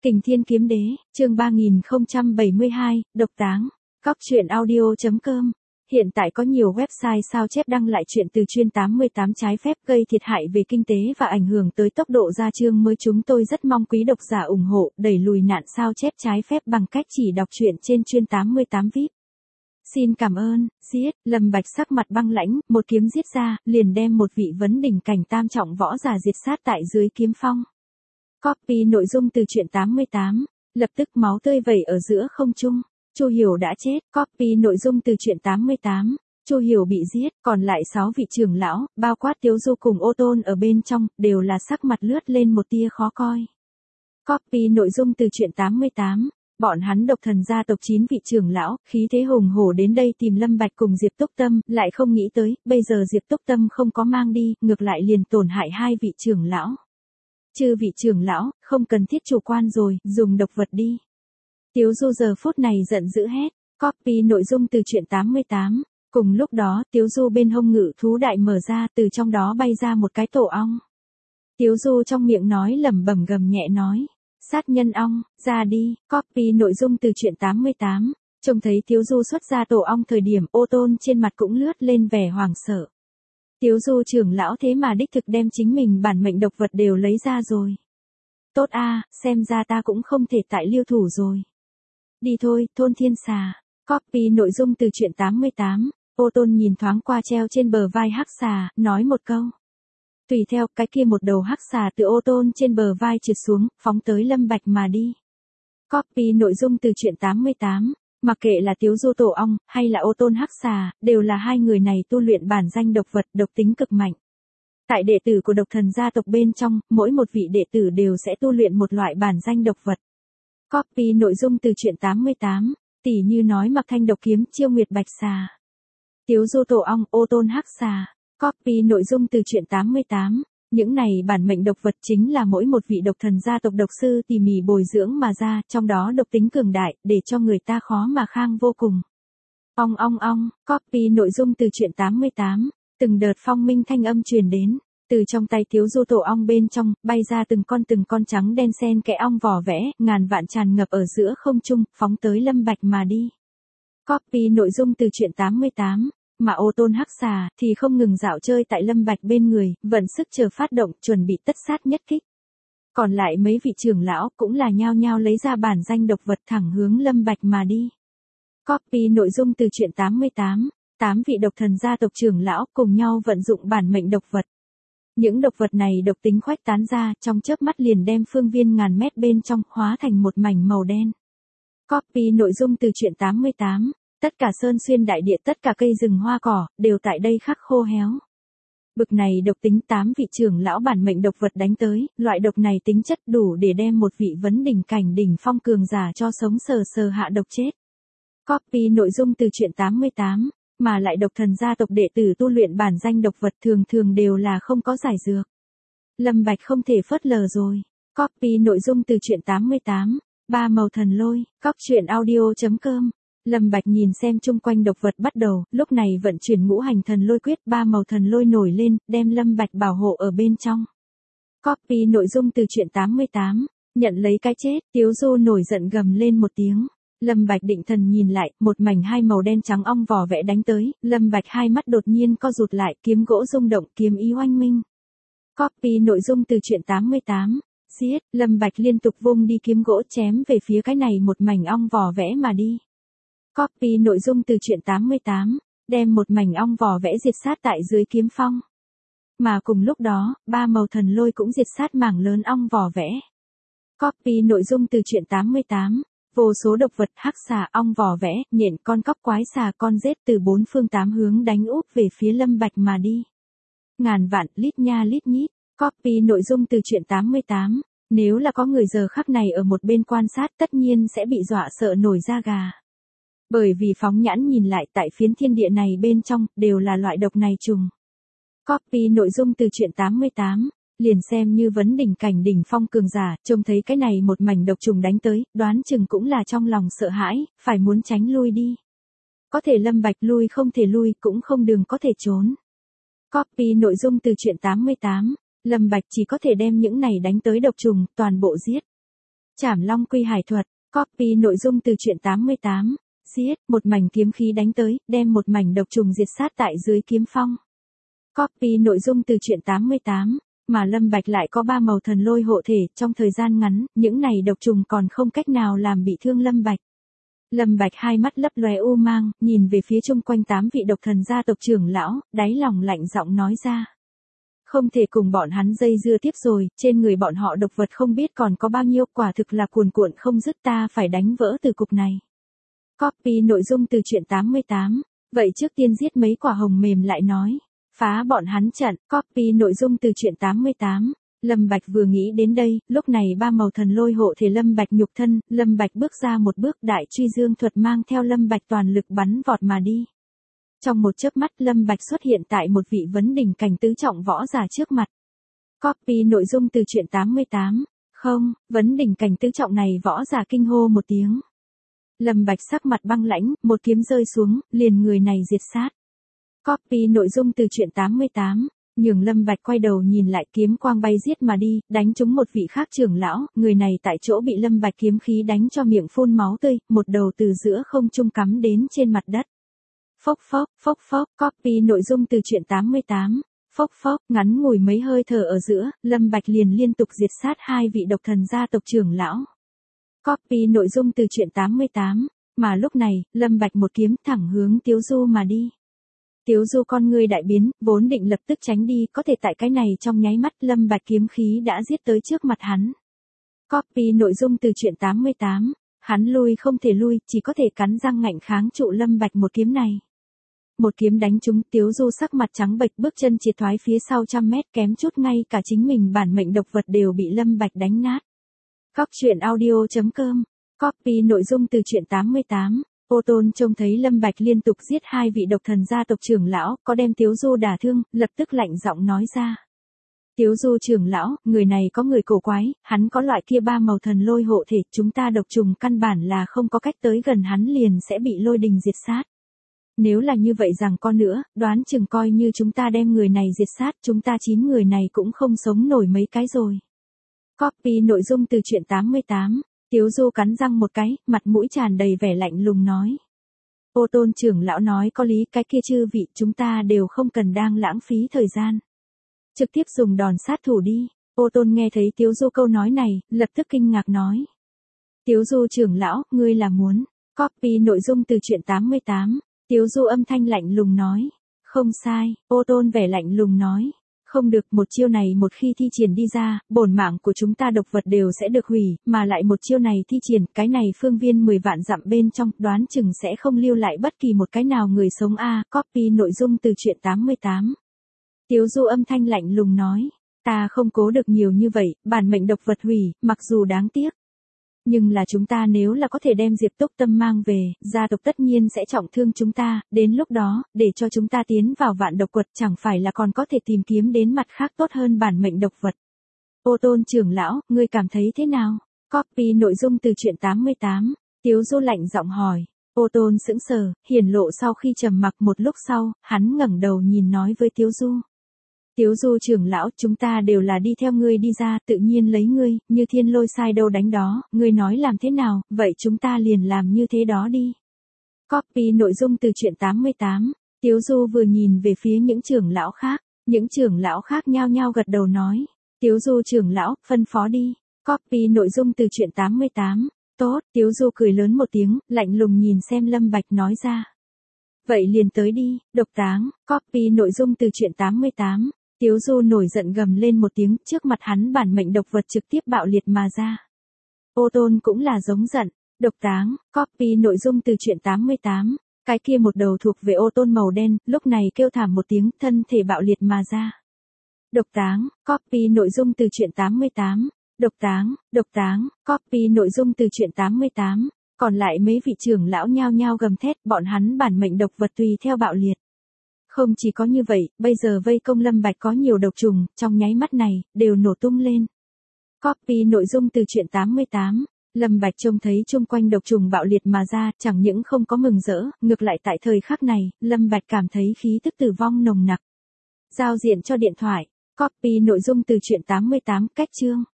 Kình Thiên Kiếm Đế, chương 3072, độc táng. Cóc truyện audio.com. Hiện tại có nhiều website sao chép đăng lại chuyện từ chuyên 88 trái phép gây thiệt hại về kinh tế và ảnh hưởng tới tốc độ ra chương mới. Chúng tôi rất mong quý độc giả ủng hộ đẩy lùi nạn sao chép trái phép bằng cách chỉ đọc truyện trên chuyên 88 VIP. Xin cảm ơn. Giết. Lâm Bạch sắc mặt băng lãnh, một kiếm giết ra, liền đem một vị vấn đỉnh cảnh tam trọng võ giả diệt sát tại dưới kiếm phong. Copy nội dung từ truyện 88. Lập tức máu tươi vẩy ở giữa không trung. Chu Hiểu đã chết. Copy nội dung từ truyện 88. Chu Hiểu bị giết, còn lại 6 vị trưởng lão, bao quát Tiếu Du cùng Ô Tôn ở bên trong, đều là sắc mặt lướt lên một tia khó coi. Copy nội dung từ truyện 88. Bọn hắn độc thần gia tộc 9 vị trưởng lão, khí thế hùng hổ đến đây tìm Lâm Bạch cùng Diệp Túc Tâm, lại không nghĩ tới, bây giờ Diệp Túc Tâm không có mang đi, ngược lại liền tổn hại 2 vị trưởng lão. Chư vị trưởng lão, không cần thiết chủ quan rồi, dùng độc vật đi. Tiếu Du giờ phút này giận dữ hét. Copy nội dung từ truyện 88. Cùng lúc đó, Tiếu Du bên hông ngự thú đại mở ra, từ trong đó bay ra một cái tổ ong. Tiếu Du trong miệng nói lẩm bẩm gầm nhẹ nói. Sát nhân ong, ra đi. Copy nội dung từ truyện 88. Trông thấy Tiếu Du xuất ra tổ ong thời điểm, Ô Tôn trên mặt cũng lướt lên vẻ hoảng sợ. Tiếu Du trưởng lão thế mà đích thực đem chính mình bản mệnh độc vật đều lấy ra rồi. Tốt a, xem ra ta cũng không thể tại lưu thủ rồi. Đi thôi, thôn thiên xà. Copy nội dung từ truyện 88. Ô Tôn nhìn thoáng qua treo trên bờ vai hắc xà, nói một câu. Tùy theo, cái kia một đầu hắc xà từ Ô Tôn trên bờ vai trượt xuống, phóng tới Lâm Bạch mà đi. Copy nội dung từ truyện 88. Mặc kệ là Tiếu Du tổ ong, hay là Ô Tôn hắc xà, đều là hai người này tu luyện bản danh độc vật, độc tính cực mạnh. Tại đệ tử của độc thần gia tộc bên trong, mỗi một vị đệ tử đều sẽ tu luyện một loại bản danh độc vật. Copy nội dung từ truyện 88. Tỷ như nói Mặc Thanh độc kiếm, Chiêu Nguyệt bạch xà. Tiếu Du tổ ong, Ô Tôn hắc xà. Copy nội dung từ truyện 88. Những này bản mệnh độc vật chính là mỗi một vị độc thần gia tộc độc sư tỉ mỉ bồi dưỡng mà ra, trong đó độc tính cường đại, để cho người ta khó mà khang vô cùng. Ong ong ong. Copy nội dung từ truyện 88. Từng đợt phong minh thanh âm truyền đến. Từ trong tay Tiếu Du tổ ong bên trong, bay ra từng con trắng đen xen kẽ ong vỏ vẽ, ngàn vạn tràn ngập ở giữa không trung, phóng tới Lâm Bạch mà đi. Copy nội dung từ truyện 88. Mà Ô Tôn hắc xà thì không ngừng dạo chơi tại Lâm Bạch bên người, vận sức chờ phát động, chuẩn bị tất sát nhất kích. Còn lại mấy vị trưởng lão cũng là nhao nhao lấy ra bản danh độc vật thẳng hướng Lâm Bạch mà đi. Copy nội dung từ truyện 88. 8 vị độc thần gia tộc trưởng lão cùng nhau vận dụng bản mệnh độc vật. Những độc vật này độc tính khuếch tán ra, trong chớp mắt liền đem phương viên ngàn mét bên trong hóa thành một mảnh màu đen. Copy nội dung từ truyện 88. Tất cả sơn xuyên đại địa, tất cả cây rừng hoa cỏ, đều tại đây khắc khô héo. Bực này độc tính 8 vị trưởng lão bản mệnh độc vật đánh tới, loại độc này tính chất đủ để đem một vị vấn đỉnh cảnh đỉnh phong cường giả cho sống sờ sờ hạ độc chết. Copy nội dung từ truyện 88. Mà lại độc thần gia tộc đệ tử tu luyện bản danh độc vật thường đều là không có giải dược. Lâm Bạch không thể phớt lờ rồi. Copy nội dung từ truyện 88. Ba màu thần lôi. Cóc truyện audio.com. Lâm Bạch nhìn xem chung quanh độc vật bắt đầu, lúc này vận chuyển ngũ hành thần lôi quyết, ba màu thần lôi nổi lên, đem Lâm Bạch bảo hộ ở bên trong. Copy nội dung từ truyện 88. Nhận lấy cái chết, Tiếu Du nổi giận gầm lên một tiếng. Lâm Bạch định thần nhìn lại, một mảnh hai màu đen trắng ong vỏ vẽ đánh tới, Lâm Bạch hai mắt đột nhiên co rụt lại, kiếm gỗ rung động, kiếm ý oanh minh. Copy nội dung từ truyện 88. Giết. Lâm Bạch liên tục vung đi kiếm gỗ chém về phía cái này một mảnh ong vỏ vẽ mà đi. Copy nội dung từ truyện 88. Đem một mảnh ong vỏ vẽ diệt sát tại dưới kiếm phong. Mà cùng lúc đó, ba màu thần lôi cũng diệt sát mảng lớn ong vỏ vẽ. Copy nội dung từ truyện 88. Vô số độc vật, hắc xà, ong vỏ vẽ, nhện, con cóc quái xà, con rết từ 4 phương 8 hướng đánh úp về phía Lâm Bạch mà đi. Ngàn vạn, lít nha lít nhít. Copy nội dung từ truyện 88. Nếu là có người giờ khắc này ở một bên quan sát, tất nhiên sẽ bị dọa sợ nổi da gà. Bởi vì phóng nhãn nhìn lại tại phiến thiên địa này bên trong, đều là loại độc này trùng. Copy nội dung từ truyện 88. Liền xem như vấn đỉnh cảnh đỉnh phong cường giả, trông thấy cái này một mảnh độc trùng đánh tới, đoán chừng cũng là trong lòng sợ hãi, phải muốn tránh lui đi. Có thể Lâm Bạch lui không thể lui, cũng không đường có thể trốn. Copy nội dung từ truyện 88. Lâm Bạch chỉ có thể đem những này đánh tới độc trùng, toàn bộ giết. Trảm Long Quy Hải thuật, copy nội dung từ truyện 88. Giết, một mảnh kiếm khí đánh tới, đem một mảnh độc trùng diệt sát tại dưới kiếm phong. Copy nội dung từ truyện 88. Mà Lâm Bạch lại có 3 màu thần lôi hộ thể, trong thời gian ngắn, những này độc trùng còn không cách nào làm bị thương Lâm Bạch. Lâm Bạch hai mắt lấp lóe u mang, nhìn về phía chung quanh 8 vị độc thần gia tộc trưởng lão, đáy lòng lạnh giọng nói ra. Không thể cùng bọn hắn dây dưa tiếp rồi, trên người bọn họ độc vật không biết còn có bao nhiêu, quả thực là cuồn cuộn không dứt, ta phải đánh vỡ từ cục này. Copy nội dung từ truyện 88. Vậy trước tiên giết mấy quả hồng mềm lại nói. Phá bọn hắn trận, copy nội dung từ truyện 88. Lâm Bạch vừa nghĩ đến đây, lúc này 3 màu thần lôi hộ thể Lâm Bạch nhục thân, Lâm Bạch bước ra một bước, đại truy dương thuật mang theo Lâm Bạch toàn lực bắn vọt mà đi. Trong một chớp mắt Lâm Bạch xuất hiện tại một vị vấn đỉnh cảnh tứ trọng võ giả trước mặt. Copy nội dung từ truyện 88. Không, vấn đỉnh cảnh tứ trọng này võ giả kinh hô một tiếng. Lâm Bạch sắc mặt băng lãnh, một kiếm rơi xuống, liền người này diệt sát. Copy nội dung từ truyện 88. Nhường Lâm Bạch quay đầu nhìn lại, kiếm quang bay giết mà đi, đánh trúng một vị khác trưởng lão, người này tại chỗ bị Lâm Bạch kiếm khí đánh cho miệng phun máu tươi, một đầu từ giữa không trung cắm đến trên mặt đất. Phốc phốc, copy nội dung từ truyện 88. Phốc phốc, ngắn ngủi mấy hơi thở ở giữa, Lâm Bạch liền liên tục diệt sát 2 vị độc thần gia tộc trưởng lão. Copy nội dung từ truyện 88. Mà lúc này, Lâm Bạch một kiếm thẳng hướng Tiếu Du mà đi. Tiếu Du con ngươi đại biến, vốn định lập tức tránh đi, có thể tại cái này trong nháy mắt Lâm Bạch kiếm khí đã giết tới trước mặt hắn. Copy nội dung từ truyện 88. Hắn lui không thể lui, chỉ có thể cắn răng ngạnh kháng trụ Lâm Bạch một kiếm này. Một kiếm đánh trúng, Tiếu Du sắc mặt trắng bệch, bước chân triệt thoái phía sau 100 mét, kém chút ngay cả chính mình bản mệnh độc vật đều bị Lâm Bạch đánh nát. Coptruyện.audio.com. Copy nội dung từ truyện 88. Ô Tôn trông thấy Lâm Bạch liên tục giết 2 vị độc thần gia tộc trưởng lão, có đem Tiếu Du đả thương, lập tức lạnh giọng nói ra. Tiếu Du trưởng lão, người này có người cổ quái, hắn có loại kia 3 màu thần lôi hộ thể, chúng ta độc trùng căn bản là không có cách tới gần hắn liền sẽ bị lôi đình diệt sát. Nếu là như vậy rằng con nữa, đoán chừng coi như chúng ta đem người này diệt sát, chúng ta 9 người này cũng không sống nổi mấy cái rồi. Copy nội dung từ truyện 88. Tiếu Du cắn răng một cái, mặt mũi tràn đầy vẻ lạnh lùng nói. Ô Tôn trưởng lão nói có lý, cái kia chư vị, chúng ta đều không cần đang lãng phí thời gian. Trực tiếp dùng đòn sát thủ đi. Ô Tôn nghe thấy Tiếu Du câu nói này, lập tức kinh ngạc nói. Tiếu Du trưởng lão, ngươi là muốn. Copy nội dung từ truyện 88. Tiếu Du âm thanh lạnh lùng nói. Không sai, Ô Tôn vẻ lạnh lùng nói. Không được, một chiêu này một khi thi triển đi ra, bổn mạng của chúng ta độc vật đều sẽ được hủy, mà lại một chiêu này thi triển, cái này phương viên 10 vạn dặm bên trong, đoán chừng sẽ không lưu lại bất kỳ một cái nào người sống a. Copy nội dung từ truyện 88. Tiếu Du âm thanh lạnh lùng nói, ta không cố được nhiều như vậy, bản mệnh độc vật hủy, mặc dù đáng tiếc. Nhưng là chúng ta nếu là có thể đem Diệp Túc Tâm mang về, gia tộc tất nhiên sẽ trọng thương chúng ta, đến lúc đó, để cho chúng ta tiến vào vạn độc quật chẳng phải là còn có thể tìm kiếm đến mặt khác tốt hơn bản mệnh độc vật. Ô Tôn trưởng lão, ngươi cảm thấy thế nào? Copy nội dung từ truyện 88. Tiếu Du lạnh giọng hỏi. Ô Tôn sững sờ, hiển lộ sau khi trầm mặc một lúc sau, hắn ngẩng đầu nhìn nói với Tiếu Du. Tiếu Du trưởng lão, chúng ta đều là đi theo ngươi đi ra, tự nhiên lấy ngươi, như thiên lôi sai đâu đánh đó, ngươi nói làm thế nào, vậy chúng ta liền làm như thế đó đi. Copy nội dung từ truyện 88. Tiếu Du vừa nhìn về phía những trưởng lão khác, những trưởng lão khác nhao nhao gật đầu nói. Tiếu Du trưởng lão, phân phó đi. Copy nội dung từ truyện 88. Tốt, Tiếu Du cười lớn một tiếng, lạnh lùng nhìn xem Lâm Bạch nói ra. Vậy liền tới đi, độc táng. Copy nội dung từ truyện 88. Tiếu Du nổi giận gầm lên một tiếng, trước mặt hắn bản mệnh độc vật trực tiếp bạo liệt mà ra. Ô Tôn cũng là giống giận, độc táng. Copy nội dung từ truyện 88. Cái kia một đầu thuộc về Ô Tôn màu đen, lúc này kêu thảm một tiếng, thân thể bạo liệt mà ra. Độc táng. Copy nội dung từ truyện 88. Độc táng, copy nội dung từ truyện 88. Còn lại mấy vị trưởng lão nhao nhao gầm thét, bọn hắn bản mệnh độc vật tùy theo bạo liệt. Không chỉ có như vậy, bây giờ vây công Lâm Bạch có nhiều độc trùng, trong nháy mắt này, đều nổ tung lên. Copy nội dung từ truyện 88. Lâm Bạch trông thấy chung quanh độc trùng bạo liệt mà ra, chẳng những không có mừng rỡ, ngược lại tại thời khắc này, Lâm Bạch cảm thấy khí tức tử vong nồng nặc. Giao diện cho điện thoại. Copy nội dung từ truyện 88, cách chương.